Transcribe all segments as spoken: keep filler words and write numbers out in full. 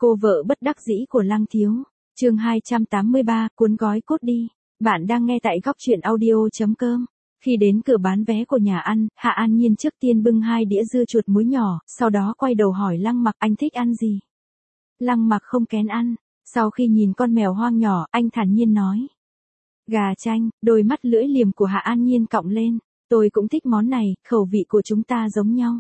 Cô vợ bất đắc dĩ của Lăng Thiếu. Chương hai trăm tám mươi ba, cuốn gói cốt đi. Bạn đang nghe tại góc truyện audio.com. Khi đến cửa bán vé của nhà ăn, Hạ An Nhiên trước tiên bưng hai đĩa dưa chuột muối nhỏ, sau đó quay đầu hỏi Lăng Mặc anh thích ăn gì. Lăng Mặc không kén ăn. Sau khi nhìn con mèo hoang nhỏ, anh thản nhiên nói. Gà chanh. Đôi mắt lưỡi liềm của Hạ An Nhiên cọng lên. Tôi cũng thích món này, khẩu vị của chúng ta giống nhau.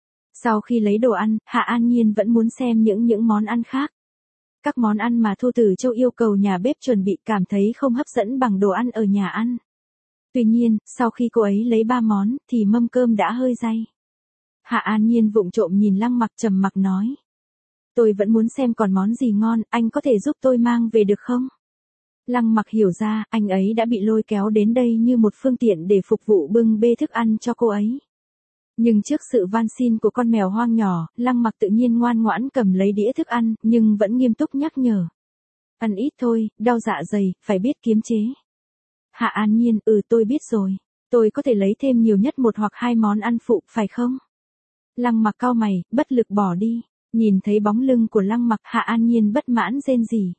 Sau khi lấy đồ ăn, Hạ An Nhiên vẫn muốn xem những những món ăn khác. Các món ăn mà Thu Tử Châu yêu cầu nhà bếp chuẩn bị cảm thấy không hấp dẫn bằng đồ ăn ở nhà ăn. Tuy nhiên, sau khi cô ấy lấy ba món, thì mâm cơm đã hơi day. Hạ An Nhiên vụng trộm nhìn Lăng Mặc trầm mặc nói. Tôi vẫn muốn xem còn món gì ngon, anh có thể giúp tôi mang về được không? Lăng Mặc hiểu ra, anh ấy đã bị lôi kéo đến đây như một phương tiện để phục vụ bưng bê thức ăn cho cô ấy. Nhưng trước sự van xin của con mèo hoang nhỏ, Lăng Mặc tự nhiên ngoan ngoãn cầm lấy đĩa thức ăn, nhưng vẫn nghiêm túc nhắc nhở. Ăn ít thôi, đau dạ dày, phải biết kiềm chế. Hạ An Nhiên, ừ tôi biết rồi. Tôi có thể lấy thêm nhiều nhất một hoặc hai món ăn phụ, phải không? Lăng Mặc cau mày, bất lực bỏ đi. Nhìn thấy bóng lưng của Lăng Mặc, Hạ An Nhiên bất mãn rên rỉ.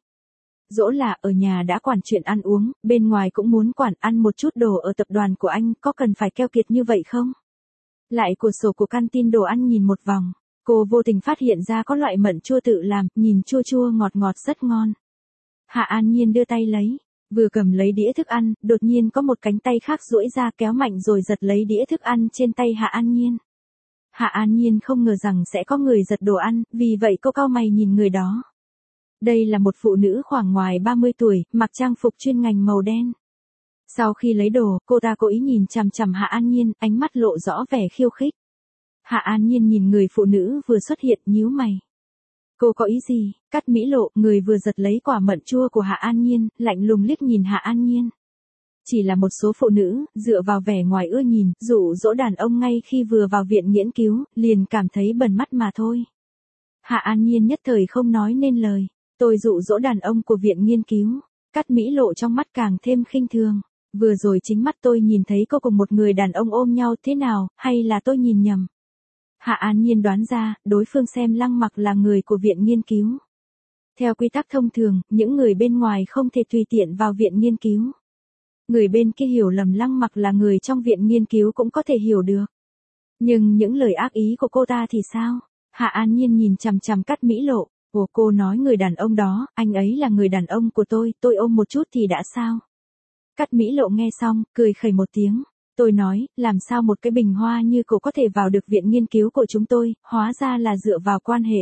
Dỗ là ở nhà đã quản chuyện ăn uống, bên ngoài cũng muốn quản, ăn một chút đồ ở tập đoàn của anh, có cần phải keo kiệt như vậy không? Lại cửa sổ của canteen đồ ăn nhìn một vòng, cô vô tình phát hiện ra có loại mận chua tự làm, nhìn chua chua ngọt ngọt rất ngon. Hạ An Nhiên đưa tay lấy, vừa cầm lấy đĩa thức ăn, đột nhiên có một cánh tay khác duỗi ra kéo mạnh rồi giật lấy đĩa thức ăn trên tay Hạ An Nhiên. Hạ An Nhiên không ngờ rằng sẽ có người giật đồ ăn, vì vậy cô cau mày nhìn người đó. Đây là một phụ nữ khoảng ngoài ba mươi tuổi, mặc trang phục chuyên ngành màu đen. Sau khi lấy đồ, cô ta cố ý nhìn chằm chằm Hạ An Nhiên, ánh mắt lộ rõ vẻ khiêu khích. Hạ An Nhiên nhìn người phụ nữ vừa xuất hiện, nhíu mày. Cô có ý gì? Cắt Mỹ Lộ, người vừa giật lấy quả mận chua của Hạ An Nhiên, lạnh lùng liếc nhìn Hạ An Nhiên. Chỉ là một số phụ nữ, dựa vào vẻ ngoài ưa nhìn, dụ dỗ đàn ông ngay khi vừa vào viện nghiên cứu, liền cảm thấy bẩn mắt mà thôi. Hạ An Nhiên nhất thời không nói nên lời. Tôi dụ dỗ đàn ông của viện nghiên cứu. Cắt Mỹ Lộ trong mắt càng thêm khinh thường. Vừa rồi chính mắt tôi nhìn thấy cô cùng một người đàn ông ôm nhau, thế nào, hay là tôi nhìn nhầm? Hạ An Nhiên đoán ra, đối phương xem Lăng Mặc là người của viện nghiên cứu. Theo quy tắc thông thường, những người bên ngoài không thể tùy tiện vào viện nghiên cứu. Người bên kia hiểu lầm Lăng Mặc là người trong viện nghiên cứu cũng có thể hiểu được. Nhưng những lời ác ý của cô ta thì sao? Hạ An Nhiên nhìn chằm chằm Cắt Mỹ Lộ. Ồ, cô nói người đàn ông đó, anh ấy là người đàn ông của tôi, tôi ôm một chút thì đã sao? Cắt Mỹ Lộ nghe xong, cười khẩy một tiếng. Tôi nói, làm sao một cái bình hoa như cô có thể vào được viện nghiên cứu của chúng tôi, hóa ra là dựa vào quan hệ.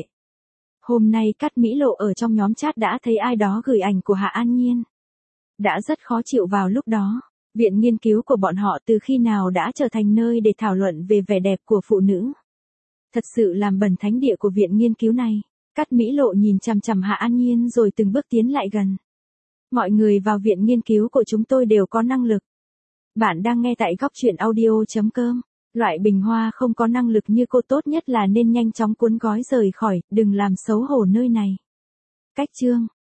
Hôm nay Cắt Mỹ Lộ ở trong nhóm chat đã thấy ai đó gửi ảnh của Hạ An Nhiên. Đã rất khó chịu vào lúc đó. Viện nghiên cứu của bọn họ từ khi nào đã trở thành nơi để thảo luận về vẻ đẹp của phụ nữ. Thật sự làm bẩn thánh địa của viện nghiên cứu này. Cắt Mỹ Lộ nhìn chằm chằm Hạ An Nhiên rồi từng bước tiến lại gần. Mọi người vào viện nghiên cứu của chúng tôi đều có năng lực. Bạn đang nghe tại góc truyện audio.com. Loại bình hoa không có năng lực như cô tốt nhất là nên nhanh chóng cuốn gói rời khỏi, đừng làm xấu hổ nơi này. Cách chương.